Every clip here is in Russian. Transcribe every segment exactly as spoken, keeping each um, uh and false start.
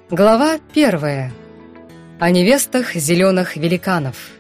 Глава первая. О невестах зеленых великанов.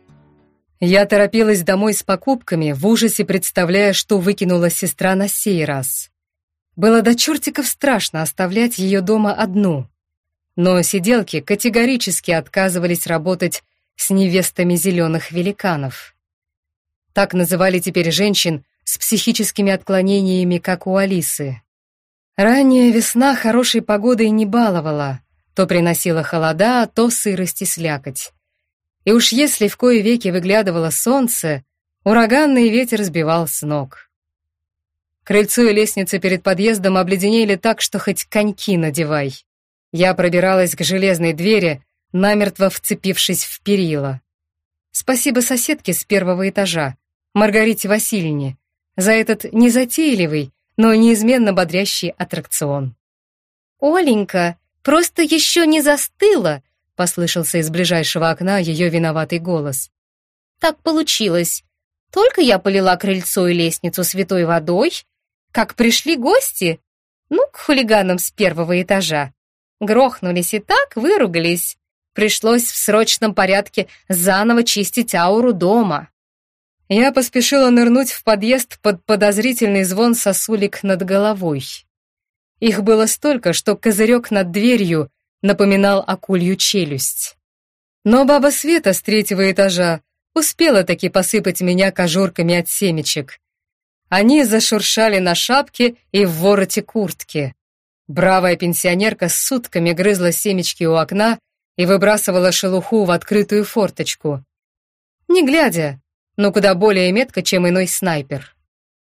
Я торопилась домой с покупками, в ужасе представляя, что выкинула сестра на сей раз. Было до чертиков страшно оставлять ее дома одну. Но сиделки категорически отказывались работать с невестами зеленых великанов. Так называли теперь женщин с психическими отклонениями, как у Алисы. Ранняя весна хорошей погодой не баловала, то приносила холода, то сырость и слякоть. И уж если в кои веки выглядывало солнце, ураганный ветер сбивал с ног. Крыльцо и лестница перед подъездом обледенели так, что хоть коньки надевай. Я пробиралась к железной двери, намертво вцепившись в перила. Спасибо соседке с первого этажа, Маргарите Васильевне, за этот незатейливый, но неизменно бодрящий аттракцион. «Оленька, просто еще не застыла!» — послышался из ближайшего окна ее виноватый голос. «Так получилось. Только я полила крыльцо и лестницу святой водой, как пришли гости, ну, к хулиганам с первого этажа. Грохнулись и так выругались. Пришлось в срочном порядке заново чистить ауру дома». Я поспешила нырнуть в подъезд под подозрительный звон сосулек над головой. Их было столько, что козырек над дверью напоминал акулью челюсть. Но баба Света с третьего этажа успела таки посыпать меня кожурками от семечек. Они зашуршали на шапке и в вороте куртки. Бравая пенсионерка с сутками грызла семечки у окна и выбрасывала шелуху в открытую форточку. Не глядя, но куда более метко, чем иной снайпер.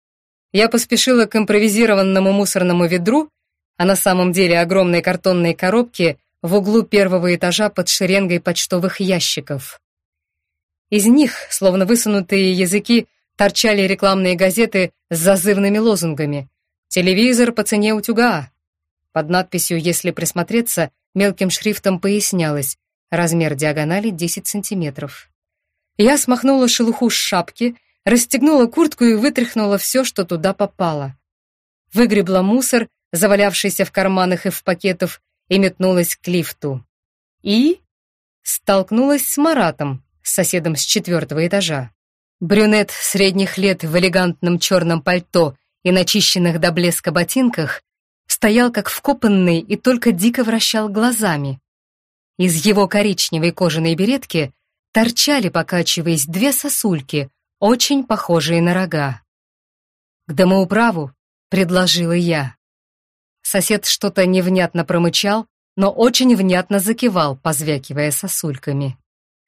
Я поспешила к импровизированному мусорному ведру, а на самом деле огромной картонной коробке в углу первого этажа под шеренгой почтовых ящиков. Из них, словно высунутые языки, торчали рекламные газеты с зазывными лозунгами. «Телевизор по цене утюга». Под надписью, если присмотреться, мелким шрифтом пояснялось: размер диагонали десять сантиметров. Я смахнула шелуху с шапки, расстегнула куртку и вытряхнула все, что туда попало. Выгребла мусор, завалявшийся в карманах и в пакетах, и метнулась к лифту. И столкнулась с Маратом, соседом с четвертого этажа. Брюнет средних лет в элегантном черном пальто и начищенных до блеска ботинках стоял как вкопанный и только дико вращал глазами. Из его коричневой кожаной беретки торчали, покачиваясь, две сосульки, очень похожие на рога. «К домоуправу», — предложила я. Сосед что-то невнятно промычал, но очень внятно закивал, позвякивая сосульками.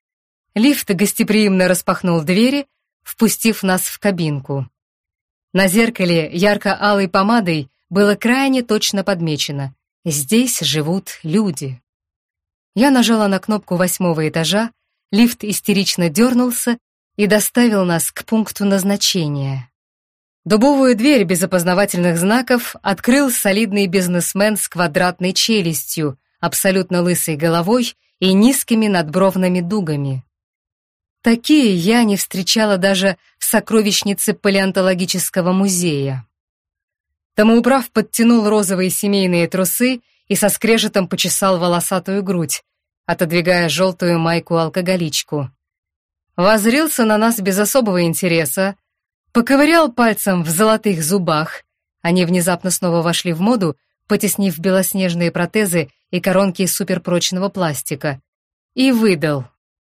Лифт гостеприимно распахнул двери, впустив нас в кабинку. На зеркале ярко-алой помадой было крайне точно подмечено: здесь живут люди. Я нажала на кнопку восьмого этажа, лифт истерично дернулся и доставил нас к пункту назначения. Дубовую дверь без опознавательных знаков открыл солидный бизнесмен с квадратной челюстью, абсолютно лысой головой и низкими надбровными дугами. Такие я не встречала даже в сокровищнице палеонтологического музея. Домоуправ подтянул розовые семейные трусы и со скрежетом почесал волосатую грудь, отодвигая желтую майку-алкоголичку. Воззрился на нас без особого интереса, поковырял пальцем в золотых зубах, они внезапно снова вошли в моду, потеснив белоснежные протезы и коронки из суперпрочного пластика, и выдал: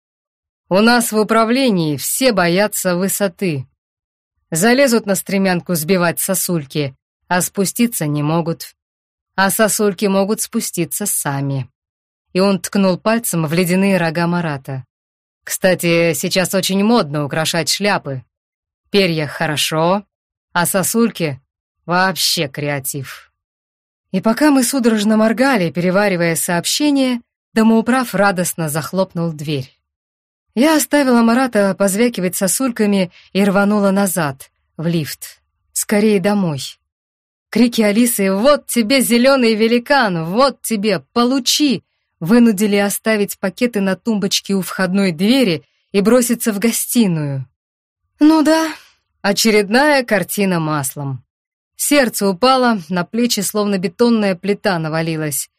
«У нас в управлении все боятся высоты. Залезут на стремянку сбивать сосульки, а спуститься не могут. А сосульки могут спуститься сами». И он ткнул пальцем в ледяные рога Марата. «Кстати, сейчас очень модно украшать шляпы. Перья хорошо, а сосульки — вообще креатив». И пока мы судорожно моргали, переваривая сообщение, домоуправ радостно захлопнул дверь. Я оставила Марата позвякивать сосульками и рванула назад, в лифт. Скорее домой. Крики Алисы «Вот тебе, зеленый великан! Вот тебе! Получи!» вынудили оставить пакеты на тумбочке у входной двери и броситься в гостиную. Ну да, очередная картина маслом. Сердце упало, на плечи словно бетонная плита навалилась.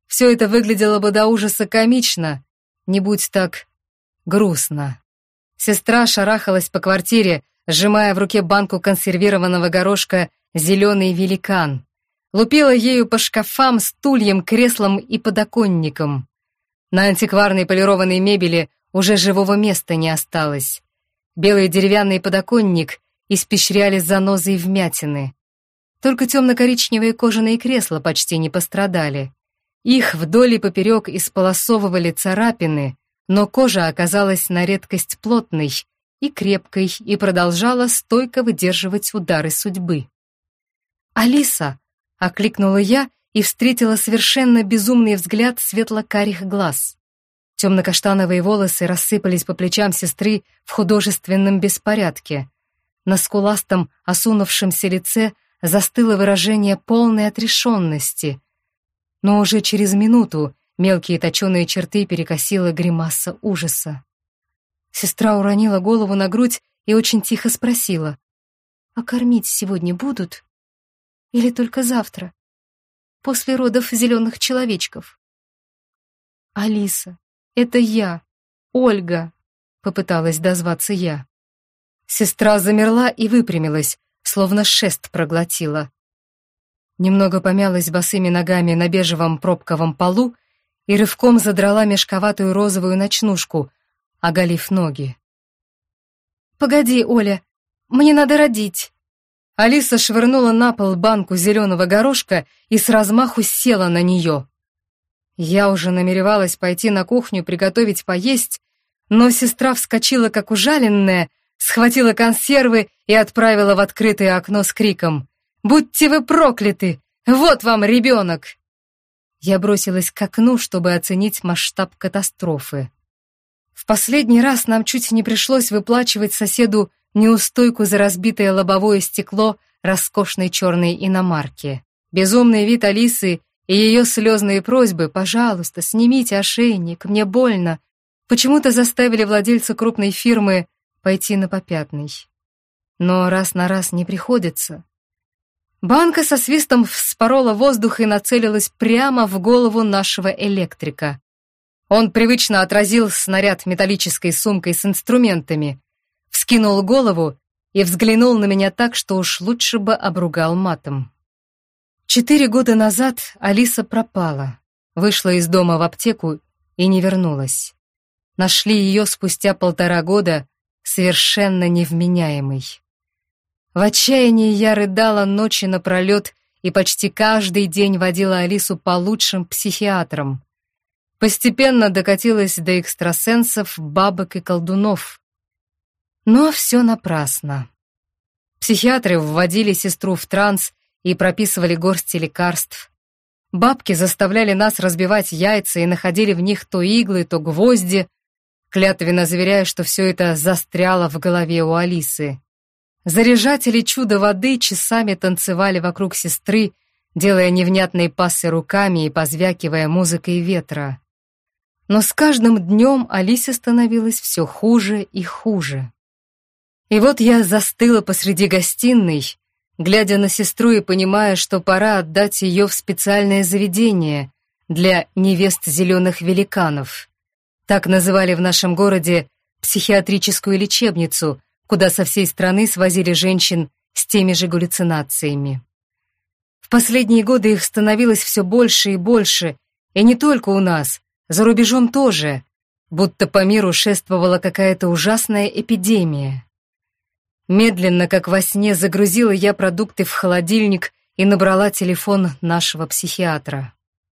все это выглядело бы до ужаса комично, не будь так грустно. Сестра шарахалась по квартире, сжимая в руке банку консервированного горошка «Зеленый великан». Лупила ею по шкафам, стульям, креслам и подоконникам. На антикварной полированной мебели уже живого места не осталось. Белый деревянный подоконник испещряли занозы и вмятины. Только темно-коричневые кожаные кресла почти не пострадали. Их вдоль и поперек исполосовывали царапины, но кожа оказалась на редкость плотной и крепкой и продолжала стойко выдерживать удары судьбы. «Алиса!» — окликнула я и встретила совершенно безумный взгляд светло-карих глаз. Темно-каштановые волосы рассыпались по плечам сестры в художественном беспорядке. На скуластом, осунувшемся лице застыло выражение полной отрешенности, но уже через минуту мелкие точеные черты перекосила гримаса ужаса. Сестра уронила голову на грудь и очень тихо спросила: «А кормить сегодня будут? Или только завтра, после родов зеленых человечков?» «Алиса, это я, Ольга», — попыталась дозваться я. Сестра замерла и выпрямилась, словно шест проглотила. Немного помялась босыми ногами на бежевом пробковом полу и рывком задрала мешковатую розовую ночнушку, оголив ноги. «Погоди, Оля, мне надо родить». Алиса швырнула на пол банку зеленого горошка и с размаху села на нее. Я уже намеревалась пойти на кухню приготовить поесть, но сестра вскочила как ужаленная, схватила консервы и отправила в открытое окно с криком: «Будьте вы прокляты! Вот вам ребенок!» Я бросилась к окну, чтобы оценить масштаб катастрофы. В последний раз нам чуть не пришлось выплачивать соседу неустойку за разбитое лобовое стекло роскошной черной иномарки. Безумный вид Алисы и ее слезные просьбы: «Пожалуйста, снимите ошейник, мне больно», почему-то заставили владельца крупной фирмы пойти на попятный. Но раз на раз не приходится. Банка со свистом вспорола воздух и нацелилась прямо в голову нашего электрика. Он привычно отразил снаряд металлической сумкой с инструментами, вскинул голову и взглянул на меня так, что уж лучше бы обругал матом. Четыре года назад Алиса пропала, вышла из дома в аптеку и не вернулась. Нашли ее спустя полтора года, совершенно невменяемой. В отчаянии я рыдала ночи напролет и почти каждый день водила Алису по лучшим психиатрам. Постепенно докатилась до экстрасенсов, бабок и колдунов. Но все напрасно. Психиатры вводили сестру в транс и прописывали горсти лекарств. Бабки заставляли нас разбивать яйца и находили в них то иглы, то гвозди, клятвенно заверяя, что все это застряло в голове у Алисы. Заряжатели чудо воды часами танцевали вокруг сестры, делая невнятные пассы руками и позвякивая музыкой ветра. Но с каждым днем Алисе становилось все хуже и хуже. И вот я застыла посреди гостиной, глядя на сестру и понимая, что пора отдать ее в специальное заведение для невест зеленых великанов. Так называли в нашем городе психиатрическую лечебницу, куда со всей страны свозили женщин с теми же галлюцинациями. В последние годы их становилось все больше и больше, и не только у нас, за рубежом тоже, будто по миру шествовала какая-то ужасная эпидемия. Медленно, как во сне, загрузила я продукты в холодильник и набрала телефон нашего психиатра.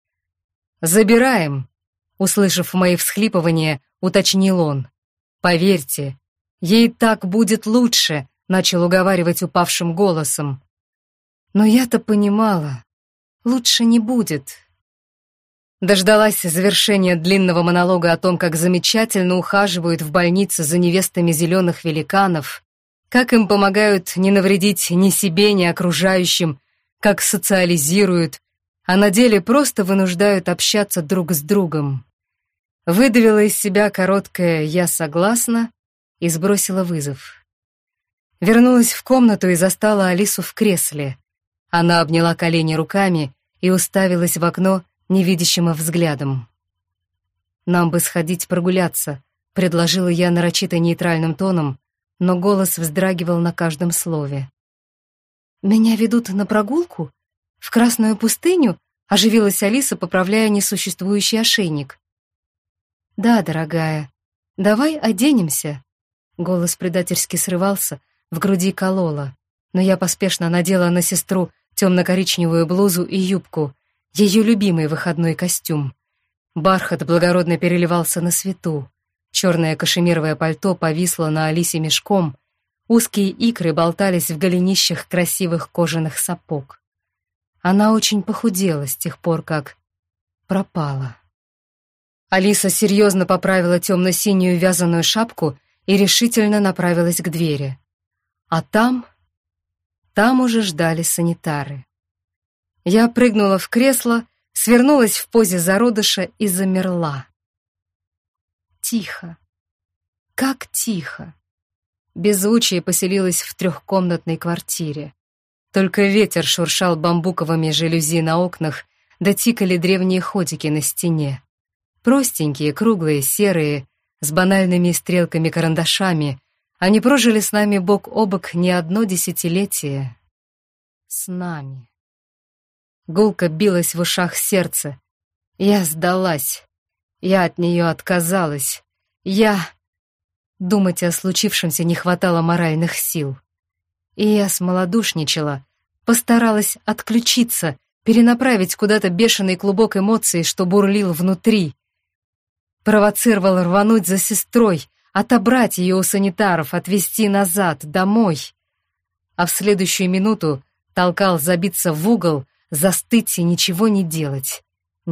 «Забираем», — услышав мои всхлипывания, уточнил он. «Поверьте, ей так будет лучше», — начал уговаривать упавшим голосом. Но я-то понимала, лучше не будет. Дождалась завершения длинного монолога о том, как замечательно ухаживают в больнице за невестами зеленых великанов, как им помогают не навредить ни себе, ни окружающим, как социализируют, а на деле просто вынуждают общаться друг с другом. Выдавила из себя короткое «я согласна» и сбросила вызов. Вернулась в комнату и застала Алису в кресле. Она обняла колени руками и уставилась в окно, невидящим взглядом. «Нам бы сходить прогуляться», — предложила я нарочито нейтральным тоном, но голос вздрагивал на каждом слове. «Меня ведут на прогулку? В Красную пустыню?» — оживилась Алиса, поправляя несуществующий ошейник. «Да, дорогая, давай оденемся». Голос предательски срывался, в груди кололо, но я поспешно надела на сестру темно-коричневую блузу и юбку, ее любимый выходной костюм. Бархат благородно переливался на свету. Черное кашемировое пальто повисло на Алисе мешком, узкие икры болтались в голенищах красивых кожаных сапог. Она очень похудела с тех пор, как пропала. Алиса серьезно поправила темно-синюю вязаную шапку и решительно направилась к двери. А там... там уже ждали санитары. Я прыгнула в кресло, свернулась в позе зародыша и замерла. Тихо. Как тихо. Беззвучие поселилось в трехкомнатной квартире. Только ветер шуршал бамбуковыми жалюзи на окнах, да тикали древние ходики на стене. Простенькие, круглые, серые, с банальными стрелками-карандашами, они прожили с нами бок о бок не одно десятилетие. С нами. Гулко билось в ушах сердце. Я сдалась. Я от нее отказалась. Я... Думать о случившемся не хватало моральных сил. И я смолодушничала, постаралась отключиться, перенаправить куда-то бешеный клубок эмоций, что бурлил внутри. Провоцировал рвануть за сестрой, отобрать ее у санитаров, отвезти назад, домой. А в следующую минуту толкал забиться в угол, застыть и ничего не делать.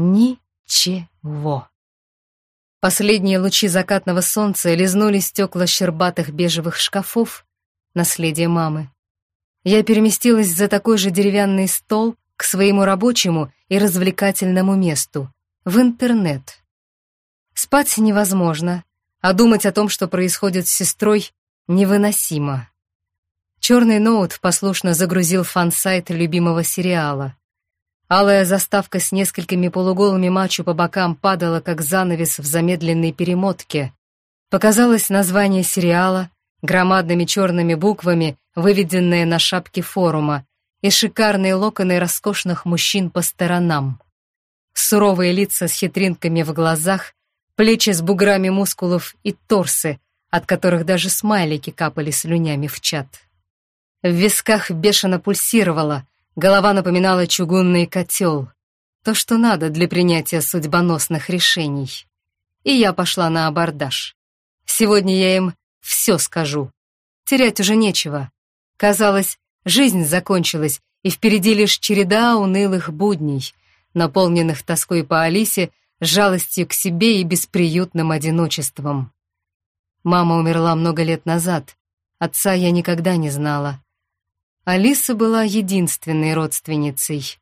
Ничего. Последние лучи закатного солнца лизнули стекла щербатых бежевых шкафов, наследие мамы. Я переместилась за такой же деревянный стол к своему рабочему и развлекательному месту, в интернет. Спать невозможно, а думать о том, что происходит с сестрой, невыносимо. Черный ноут послушно загрузил фан-сайт любимого сериала. Алая заставка с несколькими полуголыми мачо по бокам падала, как занавес в замедленной перемотке. Показалось название сериала, громадными черными буквами, выведенное на шапке форума, и шикарные локоны роскошных мужчин по сторонам. Суровые лица с хитринками в глазах, плечи с буграми мускулов и торсы, от которых даже смайлики капали слюнями в чат. В висках бешено пульсировало, голова напоминала чугунный котел. То, что надо для принятия судьбоносных решений. И я пошла на абордаж. Сегодня я им все скажу. Терять уже нечего. Казалось, жизнь закончилась, и впереди лишь череда унылых будней, наполненных тоской по Алисе, жалостью к себе и бесприютным одиночеством. Мама умерла много лет назад, отца я никогда не знала. Алиса была единственной родственницей.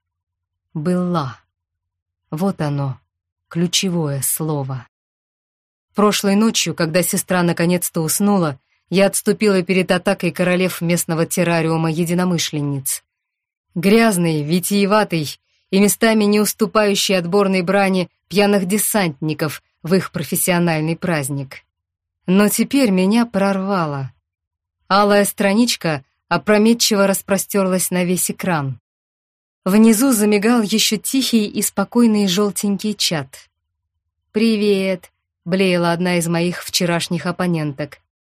Была. Вот оно, ключевое слово. Прошлой ночью, когда сестра наконец-то уснула, я отступила перед атакой королев местного террариума единомышленниц. Грязный, витиеватый и местами не уступающий отборной брани пьяных десантников в их профессиональный праздник. Но теперь меня прорвало. Алая страничка опрометчиво распростерлась на весь экран. Внизу замигал еще тихий и спокойный желтенький чат. «Привет», — блеяла одна из моих вчерашних оппоненток.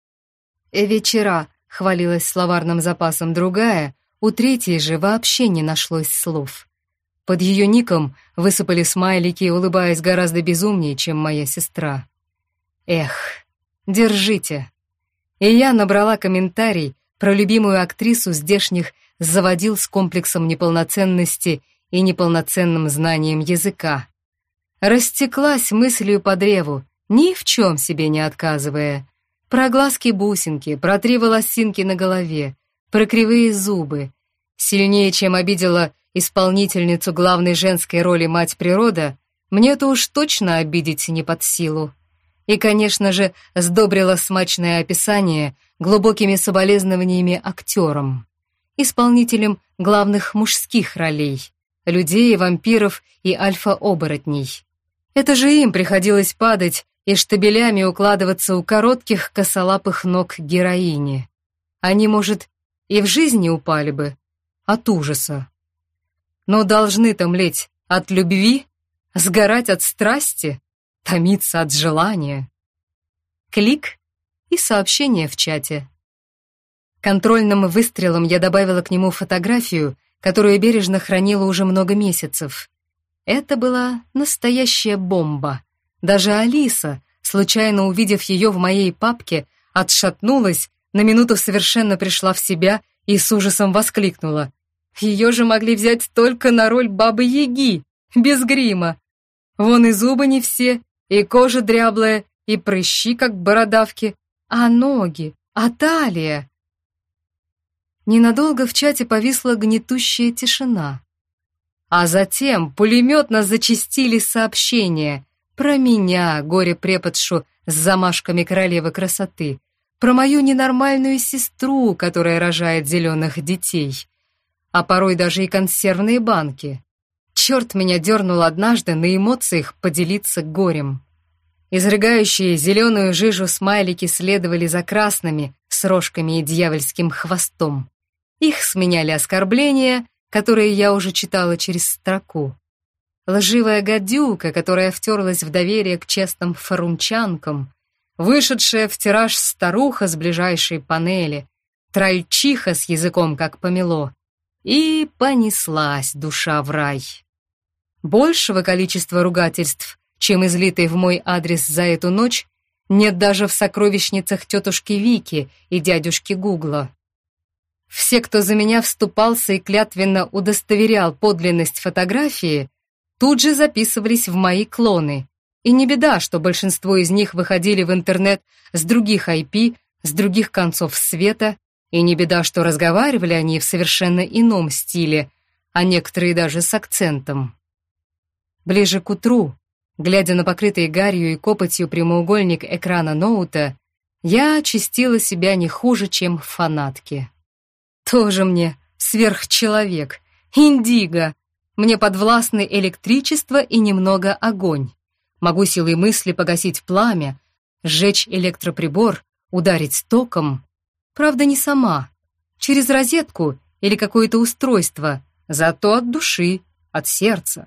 «Вечера», — хвалилась словарным запасом другая, у третьей же вообще не нашлось слов. Под ее ником высыпали смайлики, улыбаясь гораздо безумнее, чем моя сестра. Эх, держите. И я набрала комментарий про любимую актрису здешних заводил с комплексом неполноценности и неполноценным знанием языка. Растеклась мыслью по древу, ни в чем себе не отказывая. Про глазки-бусинки, про три волосинки на голове, про кривые зубы. Сильнее, чем обидела исполнительницу главной женской роли мать природа, мне-то уж точно обидеть не под силу. И, конечно же, сдобрила смачное описание глубокими соболезнованиями актерам, исполнителям главных мужских ролей, людей, вампиров и альфа-оборотней. Это же им приходилось падать и штабелями укладываться у коротких косолапых ног героини. Они, может, и в жизни упали бы от ужаса. Но должны-то млеть от любви, сгорать от страсти, томиться от желания. Клик и сообщение в чате. Контрольным выстрелом я добавила к нему фотографию, которую бережно хранила уже много месяцев. Это была настоящая бомба. Даже Алиса, случайно увидев ее в моей папке, отшатнулась, на минуту совершенно пришла в себя и с ужасом воскликнула: «Ее же могли взять только на роль бабы-яги, без грима. Вон и зубы не все, и кожа дряблая, и прыщи, как бородавки, а ноги, а талия». Ненадолго в чате повисла гнетущая тишина. А затем пулеметно зачастили сообщения про меня, горе-преподшу с замашками королевы красоты, про мою ненормальную сестру, которая рожает зеленых детей, а порой даже и консервные банки. Черт меня дернул однажды на эмоциях поделиться горем. Изрыгающие зеленую жижу смайлики следовали за красными с рожками и дьявольским хвостом. Их сменяли оскорбления, которые я уже читала через строку. Лживая гадюка, которая втерлась в доверие к честным форумчанкам, вышедшая в тираж старуха с ближайшей панели, трольчиха с языком как помело, и понеслась душа в рай. Большего количества ругательств, чем излитый в мой адрес за эту ночь, нет даже в сокровищницах тетушки Вики и дядюшки Гугла. Все, кто за меня вступался и клятвенно удостоверял подлинность фотографии, тут же записывались в мои клоны. И не беда, что большинство из них выходили в интернет с других ай пи, с других концов света, и не беда, что разговаривали они в совершенно ином стиле, а некоторые даже с акцентом. Ближе к утру, глядя на покрытый гарью и копотью прямоугольник экрана ноута, я очистила себя не хуже, чем фанатки. Тоже мне сверхчеловек, индиго. Мне подвластны электричество и немного огонь. Могу силой мысли погасить пламя, сжечь электроприбор, ударить током. Правда, не сама, через розетку или какое-то устройство, зато от души, от сердца.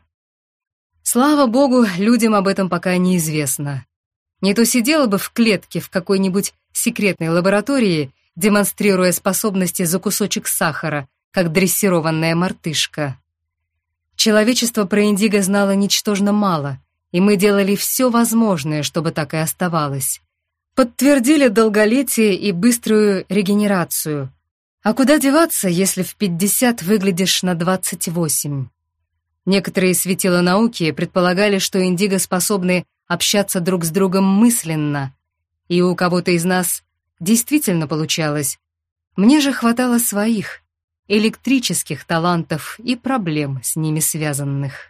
Слава богу, людям об этом пока неизвестно. Не то сидела бы в клетке в какой-нибудь секретной лаборатории, демонстрируя способности за кусочек сахара, как дрессированная мартышка. Человечество про индиго знало ничтожно мало, и мы делали все возможное, чтобы так и оставалось. Подтвердили долголетие и быструю регенерацию. А куда деваться, если в пятьдесят выглядишь на двадцать восемь? Некоторые светила науки предполагали, что индиго способны общаться друг с другом мысленно, и у кого-то из нас действительно получалось. Мне же хватало своих, электрических талантов и проблем с ними связанных.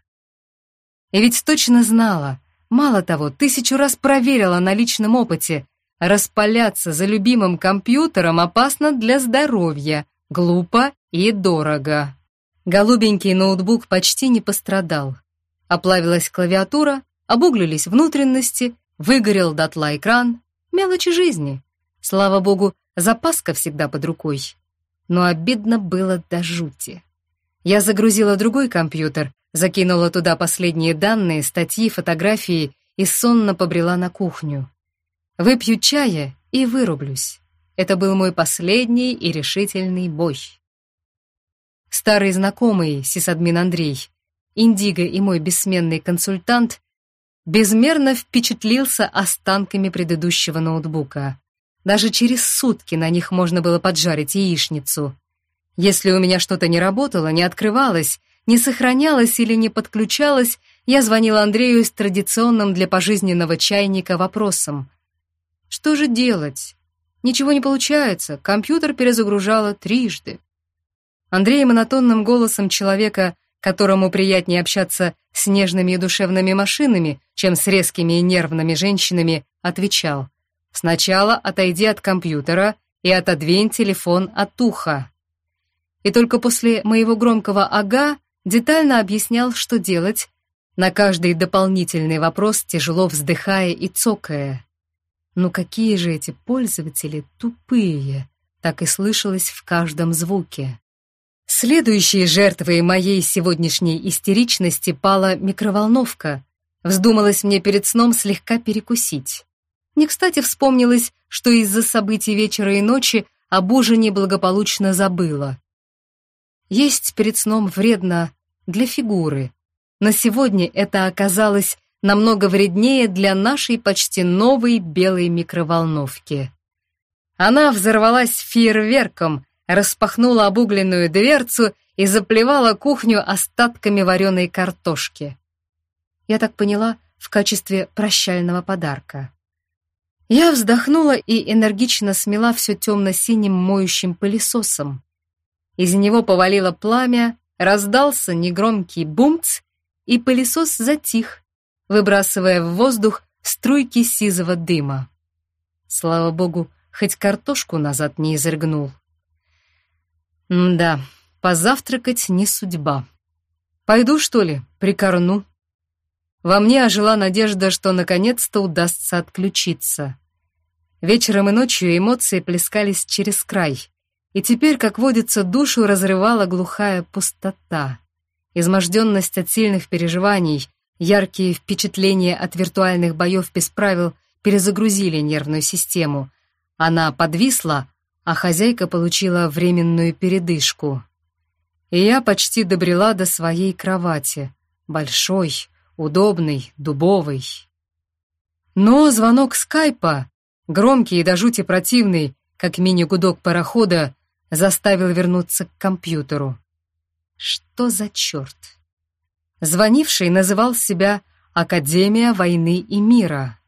И ведь точно знала, мало того, тысячу раз проверила на личном опыте, распаляться за любимым компьютером опасно для здоровья, глупо и дорого. Голубенький ноутбук почти не пострадал. Оплавилась клавиатура, обуглились внутренности, выгорел дотла экран. Мелочи жизни. Слава богу, запаска всегда под рукой. Но обидно было до жути. Я загрузила другой компьютер, закинула туда последние данные, статьи, фотографии и сонно побрела на кухню. Выпью чая и вырублюсь. Это был мой последний и решительный бой. Старый знакомый, сисадмин Андрей, индиго и мой бессменный консультант, безмерно впечатлился останками предыдущего ноутбука. Даже через сутки на них можно было поджарить яичницу. Если у меня что-то не работало, не открывалось, не сохранялось или не подключалось, я звонила Андрею с традиционным для пожизненного чайника вопросом. Что же делать? Ничего не получается, компьютер перезагружала трижды. Андрей монотонным голосом человека, которому приятнее общаться с нежными и душевными машинами, чем с резкими и нервными женщинами, отвечал: «Сначала отойди от компьютера и отодвинь телефон от уха». И только после моего громкого «ага» детально объяснял, что делать, на каждый дополнительный вопрос тяжело вздыхая и цокая. «Ну какие же эти пользователи тупые!» так и слышалось в каждом звуке. Следующей жертвой моей сегодняшней истеричности пала микроволновка. Вздумалось мне перед сном слегка перекусить. Не кстати вспомнилось, что из-за событий вечера и ночи об ужине благополучно забыла. Есть перед сном вредно для фигуры, но сегодня это оказалось намного вреднее для нашей почти новой белой микроволновки. Она взорвалась фейерверком, распахнула обугленную дверцу и заплевала кухню остатками вареной картошки. Я так поняла, в качестве прощального подарка. Я вздохнула и энергично смела все темно-синим моющим пылесосом. Из него повалило пламя, раздался негромкий бумц, и пылесос затих, выбрасывая в воздух струйки сизого дыма. Слава богу, хоть картошку назад не изрыгнул. М-да, позавтракать не судьба. Пойду, что ли, прикорну. Во мне ожила надежда, что наконец-то удастся отключиться. Вечером и ночью эмоции плескались через край, и теперь, как водится, душу разрывала глухая пустота. Изможденность от сильных переживаний, яркие впечатления от виртуальных боев без правил перезагрузили нервную систему. Она подвисла, а хозяйка получила временную передышку. И я почти добрела до своей кровати, большой, удобный, дубовый. Но звонок скайпа, громкий и до жути противный, как мини-гудок парохода, заставил вернуться к компьютеру. Что за черт? Звонивший называл себя «Академия войны и мира».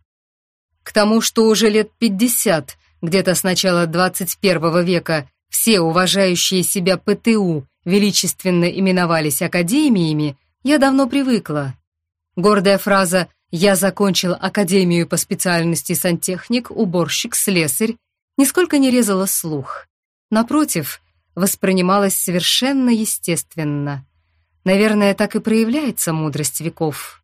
К тому, что уже лет пятьдесят, где-то с начала двадцать первого века, все уважающие себя ПТУ величественно именовались академиями, я давно привыкла. Гордая фраза «Я закончил академию по специальности сантехник, уборщик, слесарь» нисколько не резала слух. Напротив, воспринималась совершенно естественно. Наверное, так и проявляется мудрость веков.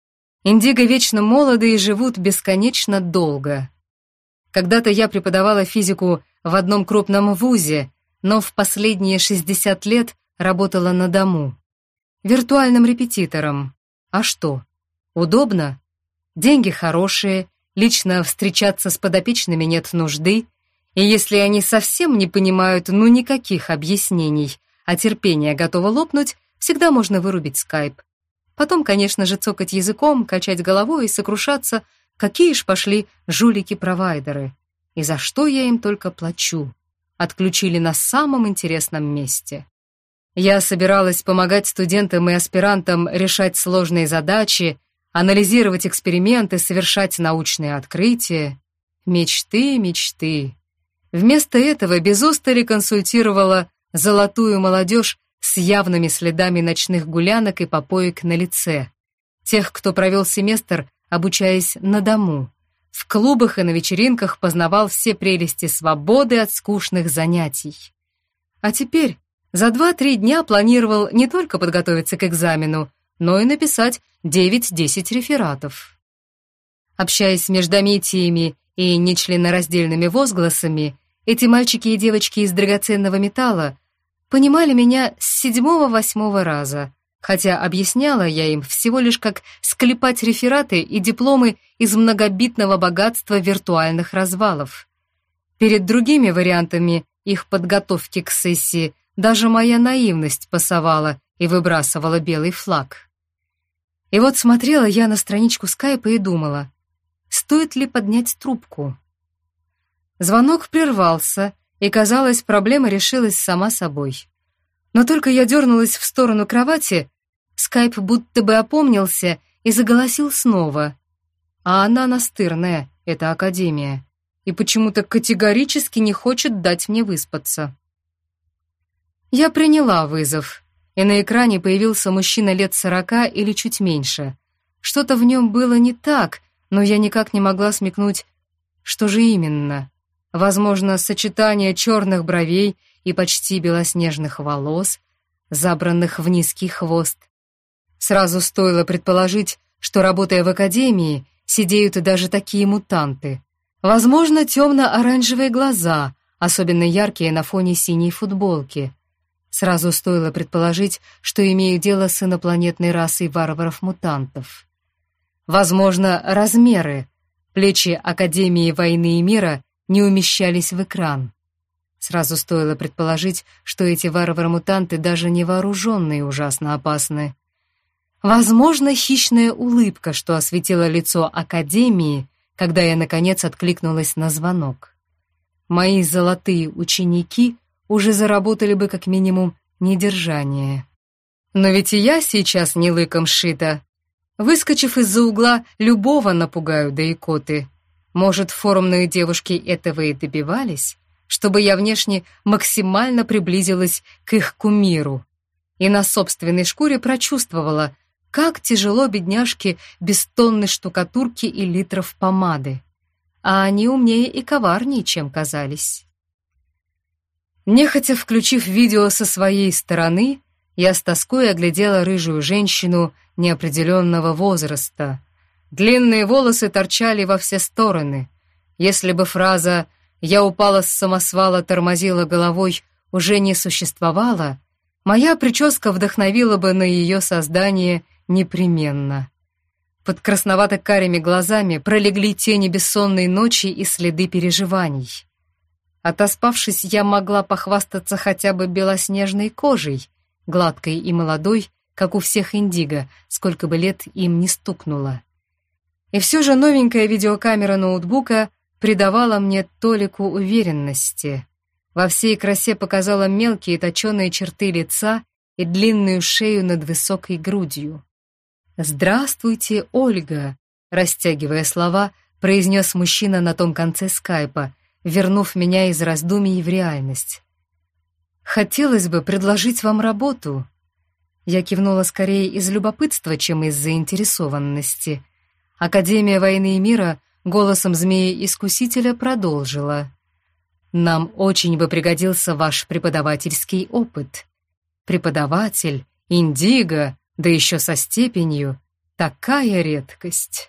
Индиго вечно молоды и живут бесконечно долго. Когда-то я преподавала физику в одном крупном вузе, но в последние шестьдесят лет работала на дому. Виртуальным репетитором. А что? Удобно? Деньги хорошие, лично встречаться с подопечными нет нужды, и если они совсем не понимают, ну никаких объяснений, а терпение готово лопнуть, всегда можно вырубить скайп. Потом, конечно же, цокать языком, качать головой и сокрушаться, какие ж пошли жулики-провайдеры. И за что я им только плачу. Отключили на самом интересном месте. Я собиралась помогать студентам и аспирантам решать сложные задачи, анализировать эксперименты, совершать научные открытия. Мечты, мечты. Вместо этого без устали консультировала золотую молодежь с явными следами ночных гулянок и попоек на лице. Тех, кто провел семестр, обучаясь на дому. В клубах и на вечеринках познавал все прелести свободы от скучных занятий. А теперь за два-три дня планировал не только подготовиться к экзамену, но и написать девять-десять рефератов. Общаясь с междометиями и нечленораздельными возгласами, эти мальчики и девочки из драгоценного металла понимали меня с седьмого-восьмого раза, хотя объясняла я им всего лишь, как склепать рефераты и дипломы из многобитного богатства виртуальных развалов. Перед другими вариантами их подготовки к сессии даже моя наивность пасовала и выбрасывала белый флаг. И вот смотрела я на страничку скайпа и думала, стоит ли поднять трубку. Звонок прервался, и, казалось, проблема решилась сама собой. Но только я дернулась в сторону кровати, скайп будто бы опомнился и заголосил снова. А она настырная, эта академия, и почему-то категорически не хочет дать мне выспаться. Я приняла вызов, и на экране появился мужчина лет сорока или чуть меньше. Что-то в нем было не так, но я никак не могла смекнуть, что же именно. Возможно, сочетание черных бровей и почти белоснежных волос, забранных в низкий хвост. Сразу стоило предположить, что, работая в академии, сидеют и даже такие мутанты. Возможно, темно-оранжевые глаза, особенно яркие на фоне синей футболки. Сразу стоило предположить, что имею дело с инопланетной расой варваров-мутантов. Возможно, размеры. Плечи Академии войны и мира не умещались в экран. Сразу стоило предположить, что эти варвары-мутанты даже невооруженные ужасно опасны. Возможно, хищная улыбка, что осветила лицо Академии, когда я, наконец, откликнулась на звонок. Мои золотые ученики уже заработали бы как минимум недержание. Но ведь и я сейчас не лыком шита. Выскочив из-за угла, любого напугаю до икоты. Может, форумные девушки этого и добивались, чтобы я внешне максимально приблизилась к их кумиру и на собственной шкуре прочувствовала, как тяжело бедняжке без тонны штукатурки и литров помады. А они умнее и коварнее, чем казались. Нехотя включив видео со своей стороны, я с тоской оглядела рыжую женщину неопределенного возраста. Длинные волосы торчали во все стороны. Если бы фраза «я упала с самосвала, тормозила головой» уже не существовала, моя прическа вдохновила бы на ее создание непременно. Под красновато-карими глазами пролегли тени бессонной ночи и следы переживаний. Отоспавшись, я могла похвастаться хотя бы белоснежной кожей, гладкой и молодой, как у всех индиго, сколько бы лет им ни стукнуло. И все же новенькая видеокамера ноутбука придавала мне толику уверенности. Во всей красе показала мелкие точеные черты лица и длинную шею над высокой грудью. «Здравствуйте, Ольга», — растягивая слова, произнес мужчина на том конце скайпа, вернув меня из раздумий в реальность. «Хотелось бы предложить вам работу». Я кивнула скорее из любопытства, чем из заинтересованности. Академия войны и мира голосом змеи-искусителя продолжила. «Нам очень бы пригодился ваш преподавательский опыт. Преподаватель, индиго, да еще со степенью. Такая редкость».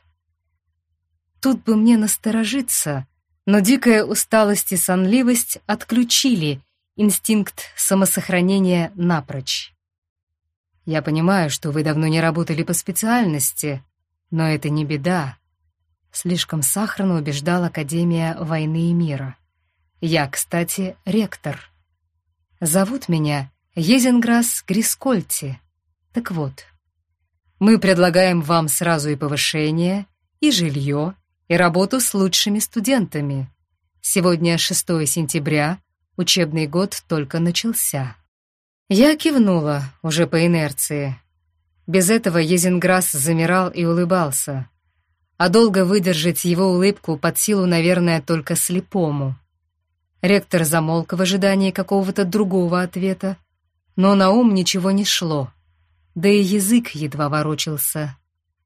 Тут бы мне насторожиться, но дикая усталость и сонливость отключили инстинкт самосохранения напрочь. «Я понимаю, что вы давно не работали по специальности, но это не беда», — слишком сахарно убеждала Академия войны и мира. «Я, кстати, ректор. Зовут меня Езенграсс Грискольти. Так вот, мы предлагаем вам сразу и повышение, и жилье, и работу с лучшими студентами. Сегодня шестое сентября, учебный год только начался». Я кивнула, уже по инерции. Без этого Езенграсс замирал и улыбался. А долго выдержать его улыбку под силу, наверное, только слепому. Ректор замолк в ожидании какого-то другого ответа, но на ум ничего не шло, да и язык едва ворочался.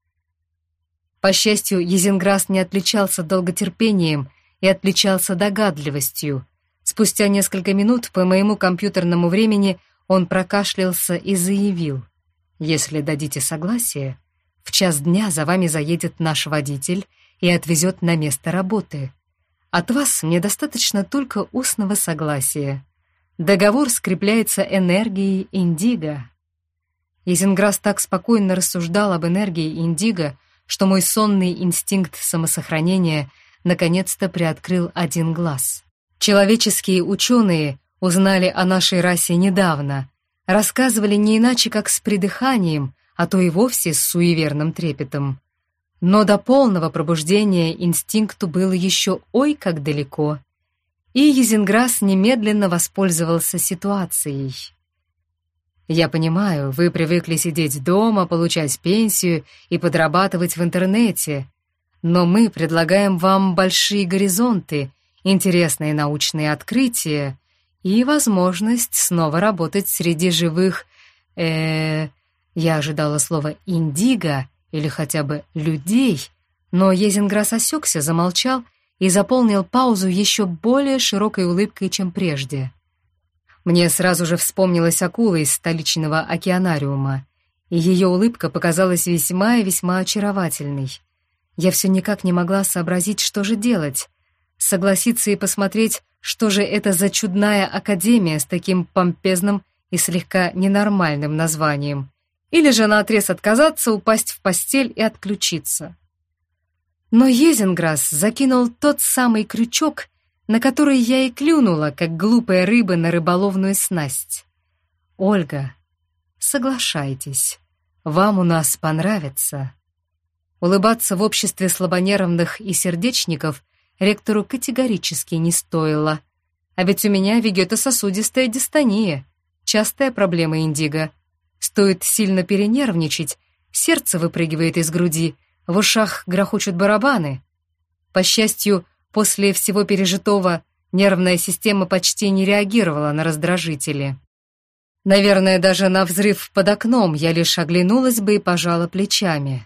По счастью, Езенграсс не отличался долготерпением и отличался догадливостью. Спустя несколько минут по моему компьютерному времени он прокашлялся и заявил: «Если дадите согласие, в час дня за вами заедет наш водитель и отвезет на место работы. От вас мне достаточно только устного согласия. Договор скрепляется энергией индиго». Езенграсс так спокойно рассуждал об энергии индиго, что мой сонный инстинкт самосохранения наконец-то приоткрыл один глаз. Человеческие ученые узнали о нашей расе недавно, рассказывали не иначе, как с придыханием, а то и вовсе с суеверным трепетом. Но до полного пробуждения инстинкту было еще ой как далеко, и Езенграсс немедленно воспользовался ситуацией. «Я понимаю, вы привыкли сидеть дома, получать пенсию и подрабатывать в интернете, но мы предлагаем вам большие горизонты, интересные научные открытия и возможность снова работать среди живых, э, я ожидала слова «индиго» или хотя бы «людей», но Езенграсс осекся, замолчал и заполнил паузу еще более широкой улыбкой, чем прежде. Мне сразу же вспомнилась акула из столичного океанариума, и ее улыбка показалась весьма и весьма очаровательной. Я все никак не могла сообразить, что же делать. Согласиться и посмотреть, что же это за чудная академия с таким помпезным и слегка ненормальным названием, или же наотрез отказаться, упасть в постель и отключиться. Но Йезенграсс закинул тот самый крючок, на который я и клюнула, как глупая рыба на рыболовную снасть. «Ольга, соглашайтесь, вам у нас понравится». Улыбаться в обществе слабонервных и сердечников ректору категорически не стоило. А ведь у меня вегетососудистая дистония, частая проблема индиго. Стоит сильно перенервничать, сердце выпрыгивает из груди, в ушах грохочут барабаны. По счастью, после всего пережитого нервная система почти не реагировала на раздражители. Наверное, даже на взрыв под окном я лишь оглянулась бы и пожала плечами.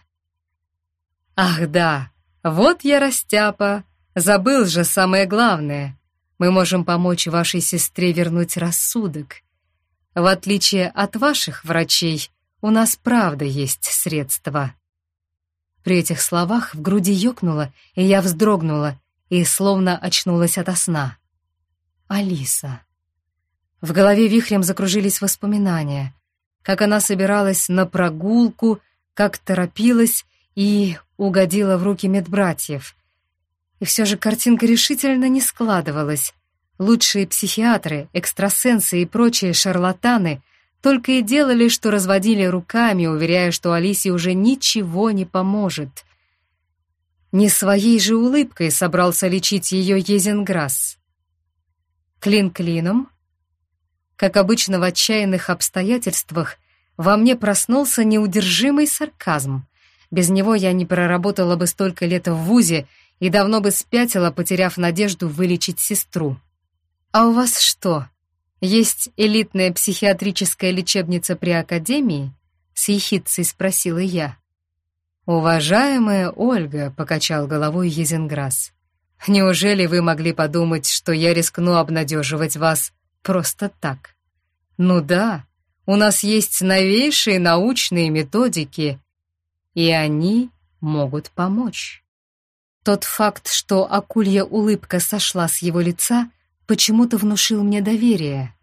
«Ах да, вот я растяпа, забыл же самое главное. Мы можем помочь вашей сестре вернуть рассудок. В отличие от ваших врачей, у нас правда есть средства». При этих словах в груди ёкнуло, и я вздрогнула, и словно очнулась ото сна. Алиса. В голове вихрем закружились воспоминания, как она собиралась на прогулку, как торопилась и угодила в руки медбратьев. И все же картинка решительно не складывалась. Лучшие психиатры, экстрасенсы и прочие шарлатаны только и делали, что разводили руками, уверяя, что Алисе уже ничего не поможет. Не своей же улыбкой собрался лечить ее Йезенграсс. Клин клином. Как обычно в отчаянных обстоятельствах, во мне проснулся неудержимый сарказм. Без него я не проработала бы столько лет в вузе и давно бы спятила, потеряв надежду вылечить сестру. «А у вас что, есть элитная психиатрическая лечебница при академии?» — с ехидцей спросила я. «Уважаемая Ольга», — покачал головой Йезенграсс, «неужели вы могли подумать, что я рискну обнадеживать вас просто так? Ну да, у нас есть новейшие научные методики, и они могут помочь». Тот факт, что акулья улыбка сошла с его лица, почему-то внушил мне доверие.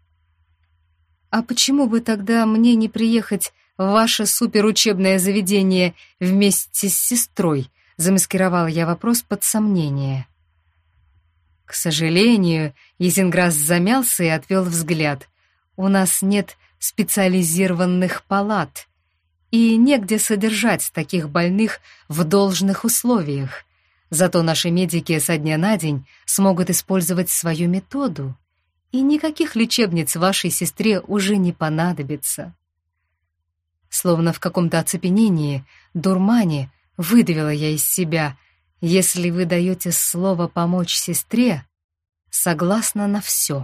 «А почему бы тогда мне не приехать в ваше суперучебное заведение вместе с сестрой?» — замаскировала я вопрос под сомнение. К сожалению, Йезенграсс замялся и отвел взгляд. «У нас нет специализированных палат, и негде содержать таких больных в должных условиях. Зато наши медики со дня на день смогут использовать свою методу, и никаких лечебниц вашей сестре уже не понадобится». Словно в каком-то оцепенении, дурмане, выдавила я из себя: «Если вы даете слово помочь сестре, согласна на все».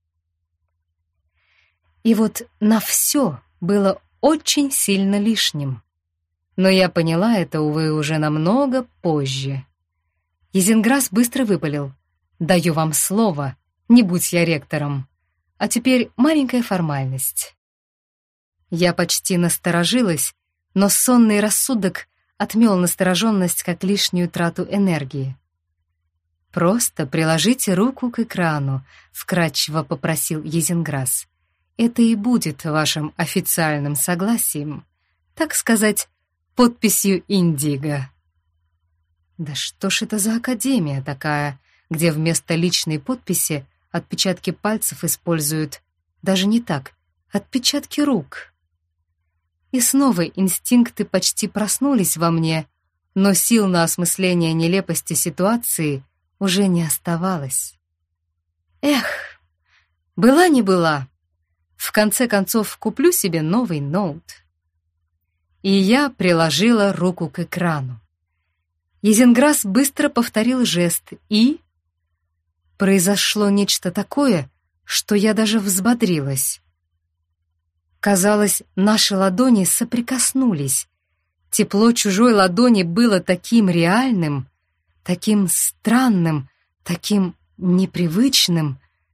И вот на все было очень сильно лишним. Но я поняла это, увы, уже намного позже. Йезенграсс быстро выпалил: «Даю вам слово, не будь я ректором. А теперь маленькая формальность». Я почти насторожилась, но сонный рассудок отмел настороженность как лишнюю трату энергии. «Просто приложите руку к экрану», — вкратчиво попросил Йезенграсс. «Это и будет вашим официальным согласием, так сказать, подписью индиго». Да что ж это за академия такая, где вместо личной подписи отпечатки пальцев используют, даже не так, отпечатки рук? И снова инстинкты почти проснулись во мне, но сил на осмысление нелепости ситуации уже не оставалось. Эх, была не была. В конце концов, куплю себе новый ноут. И я приложила руку к экрану. Йезенграсс быстро повторил жест, и... произошло нечто такое, что я даже взбодрилась. Казалось, наши ладони соприкоснулись. Тепло чужой ладони было таким реальным, таким странным, таким непривычным.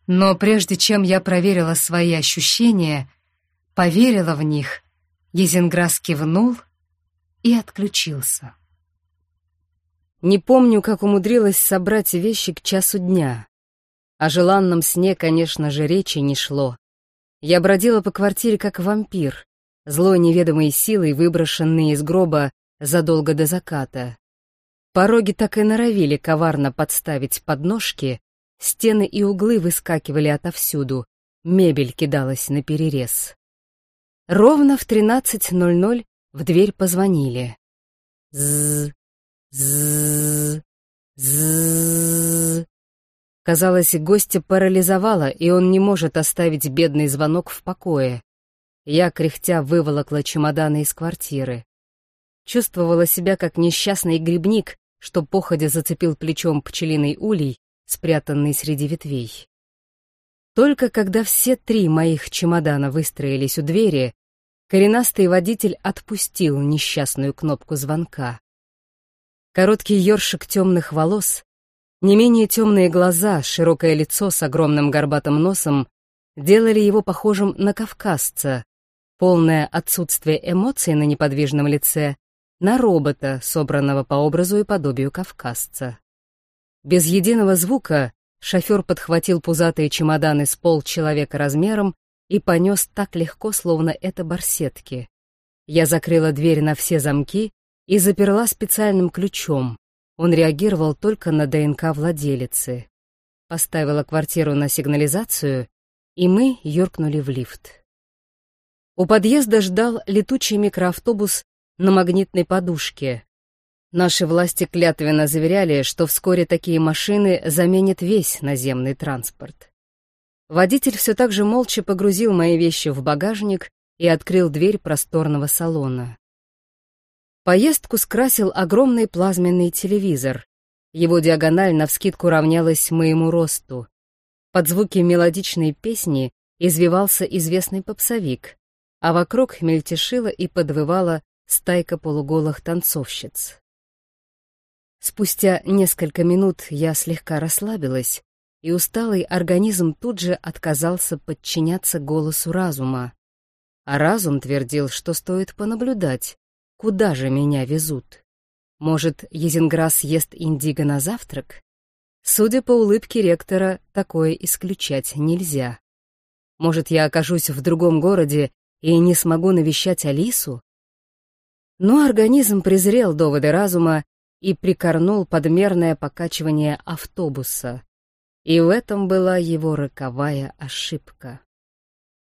Но прежде чем я проверила свои ощущения, поверила в них, Езенграс кивнул и отключился. Не помню, как умудрилась собрать вещи к часу дня. О желанном сне, конечно же, речи не шло. Я бродила по квартире как вампир, злой неведомой силой, выброшенный из гроба задолго до заката. Пороги так и норовили коварно подставить подножки, стены и углы выскакивали отовсюду, мебель кидалась наперерез. Ровно в тринадцать ноль ноль в дверь позвонили. Ззз, ззз, ззз. Казалось, гостя парализовало, и он не может оставить бедный звонок в покое. Я, кряхтя, выволокла чемоданы из квартиры. Чувствовала себя как несчастный грибник, что походя зацепил плечом пчелиный улей, спрятанный среди ветвей. Только когда все три моих чемодана выстроились у двери, коренастый водитель отпустил несчастную кнопку звонка. Короткий ёршик темных волос, не менее темные глаза, широкое лицо с огромным горбатым носом делали его похожим на кавказца, полное отсутствие эмоций на неподвижном лице, на робота, собранного по образу и подобию кавказца. Без единого звука шофер подхватил пузатые чемоданы с полчеловека размером и понес так легко, словно это барсетки. Я закрыла дверь на все замки и заперла специальным ключом. Он реагировал только на ДНК владелицы. Поставила квартиру на сигнализацию, и мы юркнули в лифт. У подъезда ждал летучий микроавтобус на магнитной подушке. Наши власти клятвенно заверяли, что вскоре такие машины заменят весь наземный транспорт. Водитель все так же молча погрузил мои вещи в багажник и открыл дверь просторного салона. Поездку скрасил огромный плазменный телевизор. Его диагональ навскидку равнялась моему росту. Под звуки мелодичной песни извивался известный попсовик, а вокруг мельтешила и подвывала стайка полуголых танцовщиц. Спустя несколько минут я слегка расслабилась, и усталый организм тут же отказался подчиняться голосу разума. А разум твердил, что стоит понаблюдать, куда же меня везут. Может, Езенграс ест индиго на завтрак? Судя по улыбке ректора, такое исключать нельзя. Может, я окажусь в другом городе и не смогу навещать Алису? Но организм презрел доводы разума и прикорнул подмерное покачивание автобуса. И в этом была его роковая ошибка.